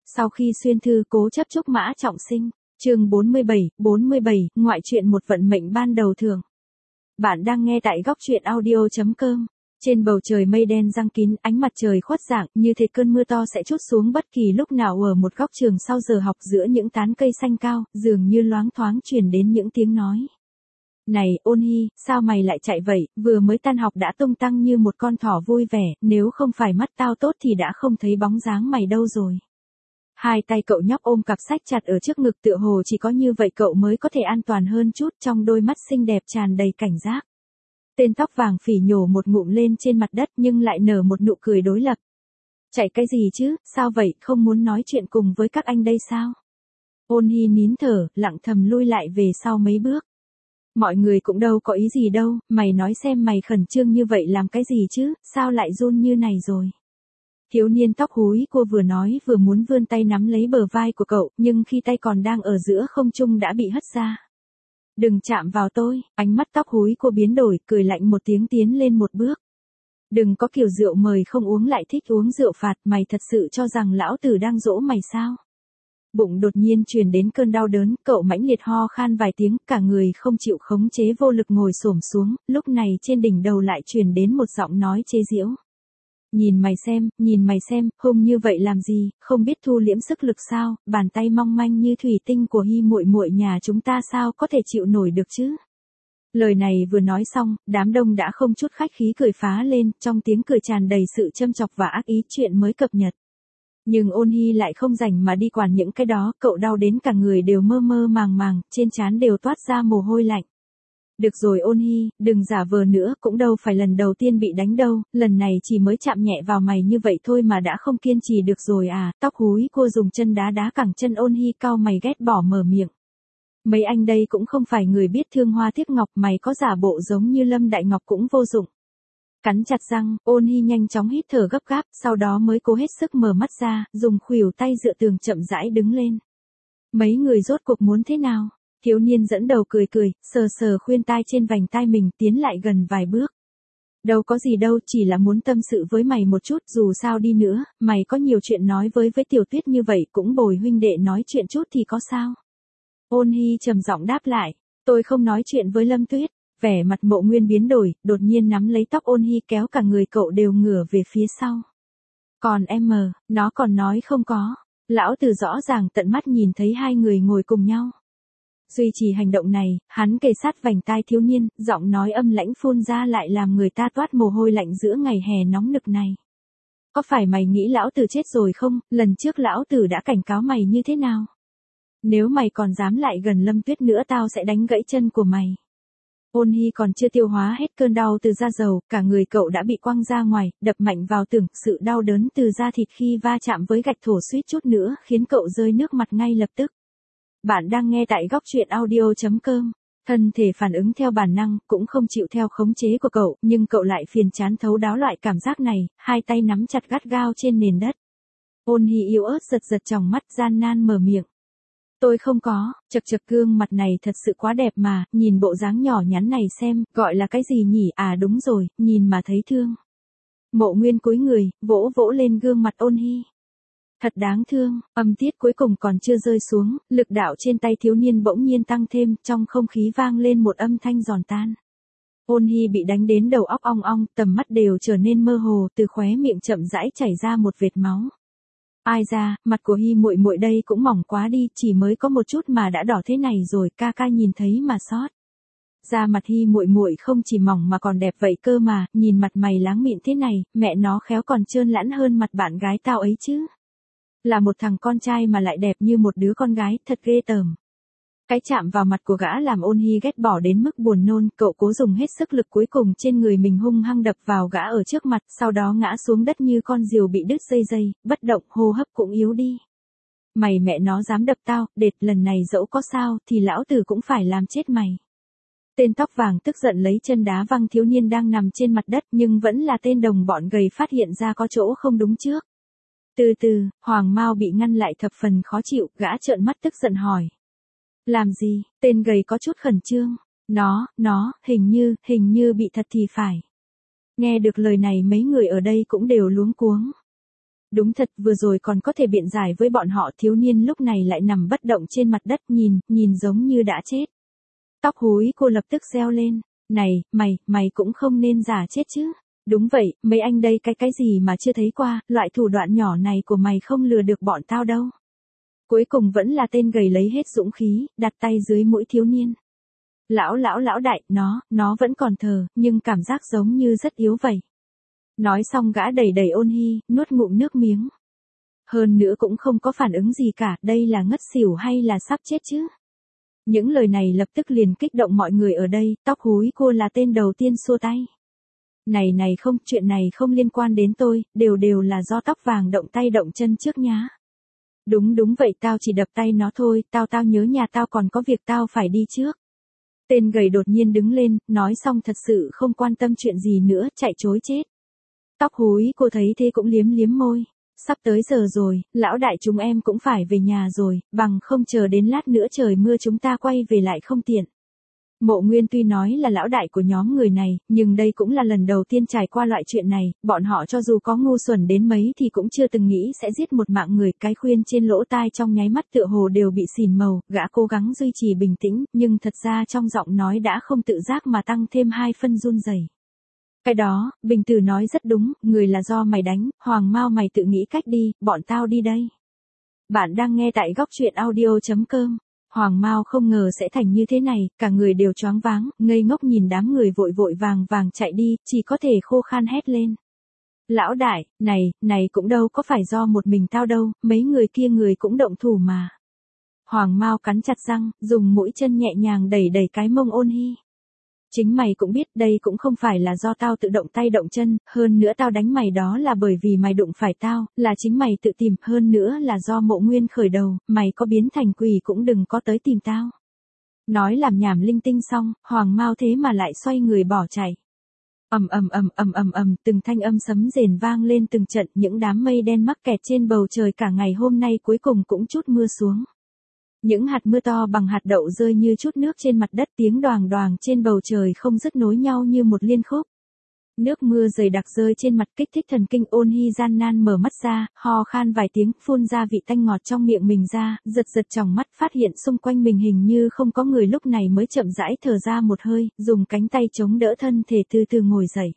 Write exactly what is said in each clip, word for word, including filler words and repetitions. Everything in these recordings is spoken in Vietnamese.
Sau khi xuyên thư cố chấp chúc Mã Trọng Sinh, chương bốn mươi bảy, bốn mươi bảy, ngoại truyện một vận mệnh ban đầu thường. Bạn đang nghe tại góc truyện audio chấm com. Trên bầu trời mây đen giăng kín, ánh mặt trời khuất dạng, như thể cơn mưa to sẽ trút xuống bất kỳ lúc nào. Ở một góc trường sau giờ học, giữa những tán cây xanh cao, dường như loáng thoáng truyền đến những tiếng nói. Này, Ôn Hy, sao mày lại chạy vậy, vừa mới tan học đã tung tăng như một con thỏ vui vẻ, nếu không phải mắt tao tốt thì đã không thấy bóng dáng mày đâu rồi. Hai tay cậu nhóc ôm cặp sách chặt ở trước ngực, tựa hồ chỉ có như vậy cậu mới có thể an toàn hơn chút, trong đôi mắt xinh đẹp tràn đầy cảnh giác. Tên tóc vàng phỉ nhổ một ngụm lên trên mặt đất nhưng lại nở một nụ cười đối lập. Chạy cái gì chứ, sao vậy, không muốn nói chuyện cùng với các anh đây sao? Ôn Hy nín thở, lặng thầm lui lại về sau mấy bước. Mọi người cũng đâu có ý gì đâu, mày nói xem mày khẩn trương như vậy làm cái gì chứ, sao lại run như này rồi? Thiếu niên tóc húi cua vừa nói vừa muốn vươn tay nắm lấy bờ vai của cậu, nhưng khi tay còn đang ở giữa không trung đã bị hất ra. Đừng chạm vào tôi, ánh mắt tóc húi cua biến đổi, cười lạnh một tiếng tiến lên một bước. Đừng có kiểu rượu mời không uống lại thích uống rượu phạt, mày thật sự cho rằng lão tử đang dỗ mày sao? Bụng đột nhiên truyền đến cơn đau đớn, cậu mãnh liệt ho khan vài tiếng, cả người không chịu khống chế vô lực ngồi xổm xuống, lúc này trên đỉnh đầu lại truyền đến một giọng nói chế giễu. Nhìn mày xem, nhìn mày xem, hung như vậy làm gì, không biết thu liễm sức lực sao, bàn tay mong manh như thủy tinh của Hy muội muội nhà chúng ta sao có thể chịu nổi được chứ? Lời này vừa nói xong, đám đông đã không chút khách khí cười phá lên, trong tiếng cười tràn đầy sự châm chọc và ác ý, chuyện mới cập nhật. Nhưng Ôn Hy lại không rảnh mà đi quản những cái đó, cậu đau đến cả người đều mơ mơ màng màng, trên trán đều toát ra mồ hôi lạnh. Được rồi Ôn Hy, đừng giả vờ nữa, cũng đâu phải lần đầu tiên bị đánh đâu, lần này chỉ mới chạm nhẹ vào mày như vậy thôi mà đã không kiên trì được rồi à, tóc húi cua dùng chân đá đá cẳng chân Ôn Hy, cau mày ghét bỏ mở miệng. Mấy anh đây cũng không phải người biết thương hoa tiếc ngọc, mày có giả bộ giống như Lâm Đại Ngọc cũng vô dụng. Cắn chặt răng, Ôn Hy nhanh chóng hít thở gấp gáp, sau đó mới cố hết sức mở mắt ra, dùng khuỷu tay dựa tường chậm rãi đứng lên. Mấy người rốt cuộc muốn thế nào? Thiếu niên dẫn đầu cười cười, sờ sờ khuyên tai trên vành tai mình, tiến lại gần vài bước. Đâu có gì đâu, chỉ là muốn tâm sự với mày một chút, dù sao đi nữa, mày có nhiều chuyện nói với với Tiểu Tuyết như vậy, cũng bồi huynh đệ nói chuyện chút thì có sao? Ôn Hy trầm giọng đáp lại, tôi không nói chuyện với Lâm Tuyết. Vẻ mặt Mộ Nguyên biến đổi, đột nhiên nắm lấy tóc Ôn Hy kéo cả người cậu đều ngửa về phía sau. Còn em mờ, nó còn nói không có. Lão Tử rõ ràng tận mắt nhìn thấy hai người ngồi cùng nhau. Duy trì hành động này, hắn kề sát vành tai thiếu niên, giọng nói âm lãnh phun ra lại làm người ta toát mồ hôi lạnh giữa ngày hè nóng nực này. Có phải mày nghĩ lão tử chết rồi không, lần trước lão tử đã cảnh cáo mày như thế nào? Nếu mày còn dám lại gần Lâm Tuyết nữa tao sẽ đánh gãy chân của mày. Ôn Hy còn chưa tiêu hóa hết cơn đau từ da dầu, cả người cậu đã bị quăng ra ngoài, đập mạnh vào tường, sự đau đớn từ da thịt khi va chạm với gạch thổ suýt chút nữa khiến cậu rơi nước mặt ngay lập tức. Bạn đang nghe tại góc truyện audio chấm com. Thân thể phản ứng theo bản năng, cũng không chịu theo khống chế của cậu, nhưng cậu lại phiền chán thấu đáo loại cảm giác này, hai tay nắm chặt gắt gao trên nền đất. Ôn Hy yếu ớt giật giật tròng mắt, gian nan mở miệng. Tôi không có, chật chật, gương mặt này thật sự quá đẹp mà, nhìn bộ dáng nhỏ nhắn này xem, gọi là cái gì nhỉ, à đúng rồi, nhìn mà thấy thương. Mộ Nguyên cúi người, vỗ vỗ lên gương mặt Ôn Hy. Thật đáng thương, âm tiết cuối cùng còn chưa rơi xuống, lực đạo trên tay thiếu niên bỗng nhiên tăng thêm, trong không khí vang lên một âm thanh giòn tan. Ôn Hy bị đánh đến đầu óc ong ong, tầm mắt đều trở nên mơ hồ, từ khóe miệng chậm rãi chảy ra một vệt máu. Ai ra, mặt của Hy muội muội đây cũng mỏng quá đi, chỉ mới có một chút mà đã đỏ thế này rồi, ca ca nhìn thấy mà sót. Da mặt Hy muội muội không chỉ mỏng mà còn đẹp vậy cơ mà, nhìn mặt mày láng mịn thế này, mẹ nó khéo còn trơn lẵn hơn mặt bạn gái tao ấy chứ. Là một thằng con trai mà lại đẹp như một đứa con gái, thật ghê tởm. Cái chạm vào mặt của gã làm Ôn Hy ghét bỏ đến mức buồn nôn, cậu cố dùng hết sức lực cuối cùng trên người mình hung hăng đập vào gã ở trước mặt, sau đó ngã xuống đất như con diều bị đứt dây dây, bất động, hô hấp cũng yếu đi. Mày mẹ nó dám đập tao, đệt, lần này dẫu có sao thì lão tử cũng phải làm chết mày. Tên tóc vàng tức giận lấy chân đá văng thiếu niên đang nằm trên mặt đất, nhưng vẫn là tên đồng bọn gầy phát hiện ra có chỗ không đúng trước. Từ từ, Hoàng Mao bị ngăn lại thập phần khó chịu, gã trợn mắt tức giận hỏi. Làm gì, tên gầy có chút khẩn trương. Nó, nó, hình như, hình như bị thật thì phải. Nghe được lời này mấy người ở đây cũng đều luống cuống. Đúng thật, vừa rồi còn có thể biện giải với bọn họ, thiếu niên lúc này lại nằm bất động trên mặt đất, nhìn, nhìn giống như đã chết. Tóc húi cô lập tức reo lên, này, mày, mày cũng không nên giả chết chứ. Đúng vậy, mấy anh đây cái cái gì mà chưa thấy qua, loại thủ đoạn nhỏ này của mày không lừa được bọn tao đâu. Cuối cùng vẫn là tên gầy lấy hết dũng khí, đặt tay dưới mũi thiếu niên. Lão lão lão đại, nó, nó vẫn còn thờ, nhưng cảm giác giống như rất yếu vậy. Nói xong gã đẩy đẩy Ôn Hy, nuốt ngụm nước miếng. Hơn nữa cũng không có phản ứng gì cả, đây là ngất xỉu hay là sắp chết chứ? Những lời này lập tức liền kích động mọi người ở đây, tóc húi cô là tên đầu tiên xua tay. Này này không, chuyện này không liên quan đến tôi, đều đều là do tóc vàng động tay động chân trước nhá. Đúng đúng vậy, tao chỉ đập tay nó thôi, tao tao nhớ nhà tao còn có việc tao phải đi trước. Tên gầy đột nhiên đứng lên, nói xong thật sự không quan tâm chuyện gì nữa, chạy trối chết. Tóc húi cô thấy thế cũng liếm liếm môi. Sắp tới giờ rồi, lão đại chúng em cũng phải về nhà rồi, bằng không chờ đến lát nữa trời mưa chúng ta quay về lại không tiện. Mộ Nguyên tuy nói là lão đại của nhóm người này, nhưng đây cũng là lần đầu tiên trải qua loại chuyện này, bọn họ cho dù có ngu xuẩn đến mấy thì cũng chưa từng nghĩ sẽ giết một mạng người, cái khuyên trên lỗ tai trong nháy mắt tựa hồ đều bị xỉn màu, gã cố gắng duy trì bình tĩnh, nhưng thật ra trong giọng nói đã không tự giác mà tăng thêm hai phân run rẩy. Cái đó, Bình Tử nói rất đúng, người là do mày đánh, Hoàng Mao mày tự nghĩ cách đi, bọn tao đi đây. Bạn đang nghe tại góc truyện audio chấm com. Hoàng Mao không ngờ sẽ thành như thế này, cả người đều choáng váng, ngây ngốc nhìn đám người vội vội vàng vàng chạy đi, chỉ có thể khô khan hét lên. Lão đại, này, này cũng đâu có phải do một mình tao đâu, mấy người kia người cũng động thủ mà. Hoàng Mao cắn chặt răng, dùng mũi chân nhẹ nhàng đẩy đẩy cái mông Ôn Hy. Chính mày cũng biết đây cũng không phải là do tao tự động tay động chân, hơn nữa tao đánh mày đó là bởi vì mày đụng phải tao, là chính mày tự tìm, hơn nữa là do Mộ Nguyên khởi đầu, mày có biến thành quỷ cũng đừng có tới tìm tao. Nói làm nhảm linh tinh xong, Hoàng Mao thế mà lại xoay người bỏ chạy. Ầm ầm ầm ầm ầm ầm, từng thanh âm sấm rền vang lên từng trận, những đám mây đen mắc kẹt trên bầu trời cả ngày hôm nay cuối cùng cũng chút mưa xuống. Những hạt mưa to bằng hạt đậu rơi như chút nước trên mặt đất, tiếng đoàng đoàng trên bầu trời không dứt nối nhau như một liên khúc. Nước mưa dày đặc rơi trên mặt kích thích thần kinh. Ôn Hy gian nan mở mắt ra, ho khan vài tiếng, phun ra vị tanh ngọt trong miệng mình ra, giật giật tròng mắt phát hiện xung quanh mình hình như không có người, lúc này mới chậm rãi thở ra một hơi, dùng cánh tay chống đỡ thân thể từ từ ngồi dậy.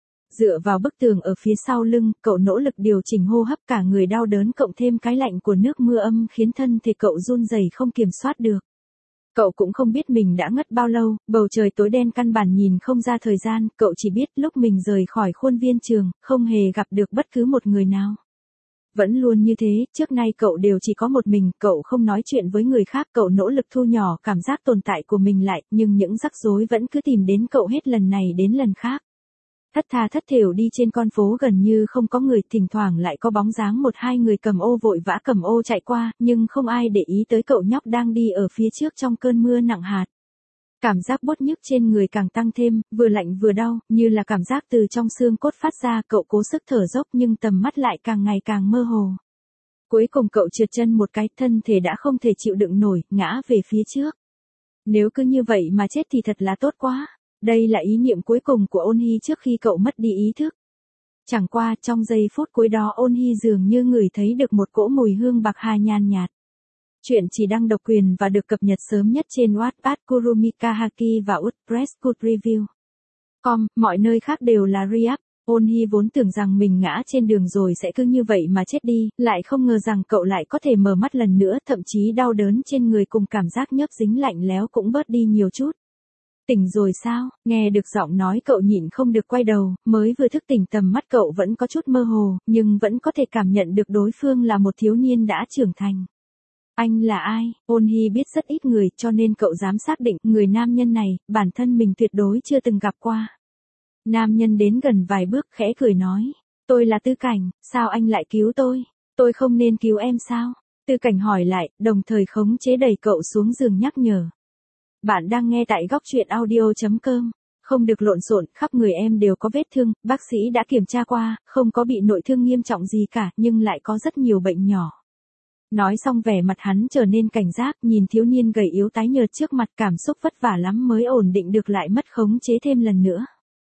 Dựa vào bức tường ở phía sau lưng, cậu nỗ lực điều chỉnh hô hấp, cả người đau đớn cộng thêm cái lạnh của nước mưa âm khiến thân thể cậu run rẩy không kiểm soát được. Cậu cũng không biết mình đã ngất bao lâu, bầu trời tối đen căn bản nhìn không ra thời gian, cậu chỉ biết lúc mình rời khỏi khuôn viên trường, không hề gặp được bất cứ một người nào. Vẫn luôn như thế, trước nay cậu đều chỉ có một mình, cậu không nói chuyện với người khác, cậu nỗ lực thu nhỏ cảm giác tồn tại của mình lại, nhưng những rắc rối vẫn cứ tìm đến cậu hết lần này đến lần khác. Thất tha thất thểu đi trên con phố gần như không có người, thỉnh thoảng lại có bóng dáng một hai người cầm ô vội vã cầm ô chạy qua, nhưng không ai để ý tới cậu nhóc đang đi ở phía trước trong cơn mưa nặng hạt. Cảm giác bốt nhức trên người càng tăng thêm, vừa lạnh vừa đau, như là cảm giác từ trong xương cốt phát ra, cậu cố sức thở dốc nhưng tầm mắt lại càng ngày càng mơ hồ. Cuối cùng cậu trượt chân một cái, thân thể đã không thể chịu đựng nổi, ngã về phía trước. Nếu cứ như vậy mà chết thì thật là tốt quá. Đây là ý niệm cuối cùng của Ôn Hy trước khi cậu mất đi ý thức. Chẳng qua, trong giây phút cuối đó Ôn Hy dường như ngửi thấy được một cỗ mùi hương bạc hà nhàn nhạt. Chuyện chỉ đăng độc quyền và được cập nhật sớm nhất trên Wattpad, Kurumika Haki và WordPress Good Review. Com, mọi nơi khác đều là re-up. Ôn Hy vốn tưởng rằng mình ngã trên đường rồi sẽ cứ như vậy mà chết đi, lại không ngờ rằng cậu lại có thể mở mắt lần nữa, thậm chí đau đớn trên người cùng cảm giác nhớp dính lạnh lẽo cũng bớt đi nhiều chút. Tỉnh rồi sao? Nghe được giọng nói cậu nhịn không được quay đầu, mới vừa thức tỉnh tầm mắt cậu vẫn có chút mơ hồ, nhưng vẫn có thể cảm nhận được đối phương là một thiếu niên đã trưởng thành. Anh là ai? Ôn Hy biết rất ít người cho nên cậu dám xác định người nam nhân này, bản thân mình tuyệt đối chưa từng gặp qua. Nam nhân đến gần vài bước khẽ cười nói, tôi là Tư Cảnh, sao anh lại cứu tôi? Tôi không nên cứu em sao? Tư Cảnh hỏi lại, đồng thời khống chế đẩy cậu xuống giường nhắc nhở. Bạn đang nghe tại góc truyện audio chấm com. Không được lộn xộn, khắp người em đều có vết thương, bác sĩ đã kiểm tra qua, không có bị nội thương nghiêm trọng gì cả, nhưng lại có rất nhiều bệnh nhỏ. Nói xong vẻ mặt hắn trở nên cảnh giác, nhìn thiếu niên gầy yếu tái nhợt trước mặt, cảm xúc vất vả lắm mới ổn định được lại mất khống chế thêm lần nữa.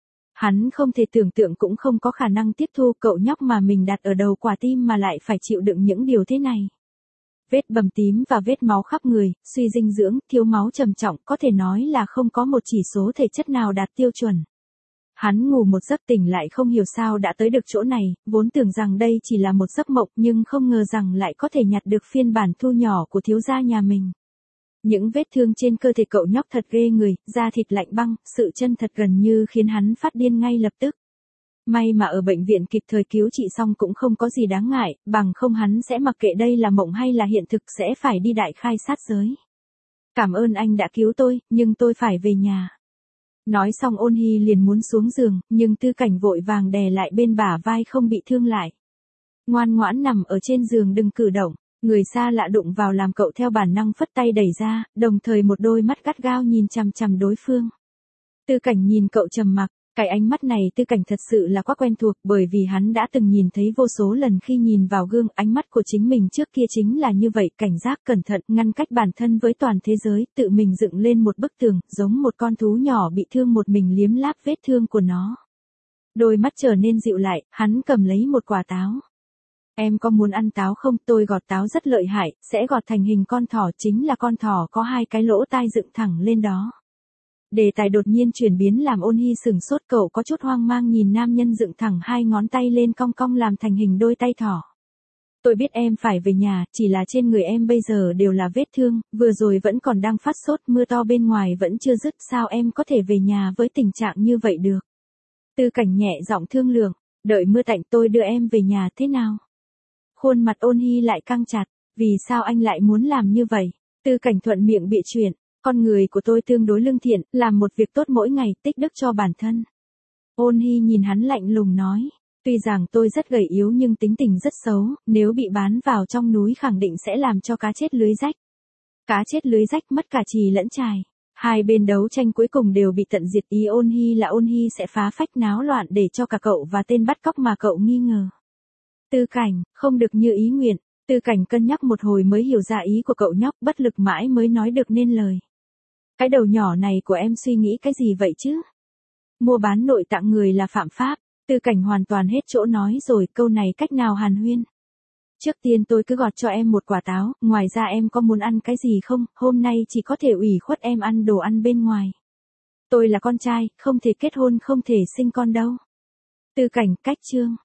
Hắn không thể tưởng tượng cũng không có khả năng tiếp thu cậu nhóc mà mình đặt ở đầu quả tim mà lại phải chịu đựng những điều thế này. Vết bầm tím và vết máu khắp người, suy dinh dưỡng, thiếu máu trầm trọng, có thể nói là không có một chỉ số thể chất nào đạt tiêu chuẩn. Hắn ngủ một giấc tỉnh lại không hiểu sao đã tới được chỗ này, vốn tưởng rằng đây chỉ là một giấc mộng nhưng không ngờ rằng lại có thể nhặt được phiên bản thu nhỏ của thiếu gia nhà mình. Những vết thương trên cơ thể cậu nhóc thật ghê người, da thịt lạnh băng, sự chân thật gần như khiến hắn phát điên ngay lập tức. May mà ở bệnh viện kịp thời cứu trị xong cũng không có gì đáng ngại, bằng không hắn sẽ mặc kệ đây là mộng hay là hiện thực sẽ phải đi đại khai sát giới. Cảm ơn anh đã cứu tôi, nhưng tôi phải về nhà. Nói xong Ôn Hy liền muốn xuống giường, nhưng Tư Cảnh vội vàng đè lại bên bả vai không bị thương lại. Ngoan ngoãn nằm ở trên giường đừng cử động, người xa lạ đụng vào làm cậu theo bản năng phất tay đẩy ra, đồng thời một đôi mắt gắt gao nhìn chằm chằm đối phương. Tư Cảnh nhìn cậu trầm mặc, cái ánh mắt này Tư Cảnh thật sự là quá quen thuộc bởi vì hắn đã từng nhìn thấy vô số lần khi nhìn vào gương, ánh mắt của chính mình trước kia chính là như vậy, cảnh giác cẩn thận, ngăn cách bản thân với toàn thế giới, tự mình dựng lên một bức tường, giống một con thú nhỏ bị thương một mình liếm láp vết thương của nó. Đôi mắt trở nên dịu lại, hắn cầm lấy một quả táo. Em có muốn ăn táo không? Tôi gọt táo rất lợi hại, sẽ gọt thành hình con thỏ, chính là con thỏ có hai cái lỗ tai dựng thẳng lên đó. Đề tài đột nhiên chuyển biến làm Ôn Hy sửng sốt, cậu có chút hoang mang nhìn nam nhân dựng thẳng hai ngón tay lên cong cong làm thành hình đôi tay thỏ. Tôi biết em phải về nhà, chỉ là trên người em bây giờ đều là vết thương, vừa rồi vẫn còn đang phát sốt, mưa to bên ngoài vẫn chưa dứt, sao em có thể về nhà với tình trạng như vậy được? Tư Cảnh nhẹ giọng thương lượng, đợi mưa tạnh tôi đưa em về nhà thế nào? Khuôn mặt Ôn Hy lại căng chặt, vì sao anh lại muốn làm như vậy? Tư Cảnh thuận miệng bịa chuyện. Con người của tôi tương đối lương thiện, làm một việc tốt mỗi ngày, tích đức cho bản thân. Ôn Hy nhìn hắn lạnh lùng nói, tuy rằng tôi rất gầy yếu nhưng tính tình rất xấu, nếu bị bán vào trong núi khẳng định sẽ làm cho cá chết lưới rách. Cá chết lưới rách mất cả chì lẫn chài. Hai bên đấu tranh cuối cùng đều bị tận diệt, ý Ôn Hy là Ôn Hy sẽ phá phách náo loạn để cho cả cậu và tên bắt cóc mà cậu nghi ngờ. Tư Cảnh, không được như ý nguyện. Tư Cảnh cân nhắc một hồi mới hiểu ra ý của cậu nhóc, bất lực mãi mới nói được nên lời. Cái đầu nhỏ này của em suy nghĩ cái gì vậy chứ? Mua bán nội tạng người là phạm pháp. Tư Cảnh hoàn toàn hết chỗ nói rồi, câu này cách nào hàn huyên. Trước tiên tôi cứ gọt cho em một quả táo, ngoài ra em có muốn ăn cái gì không? Hôm nay chỉ có thể ủy khuất em ăn đồ ăn bên ngoài. Tôi là con trai, không thể kết hôn, không thể sinh con đâu. Tư Cảnh cách chương.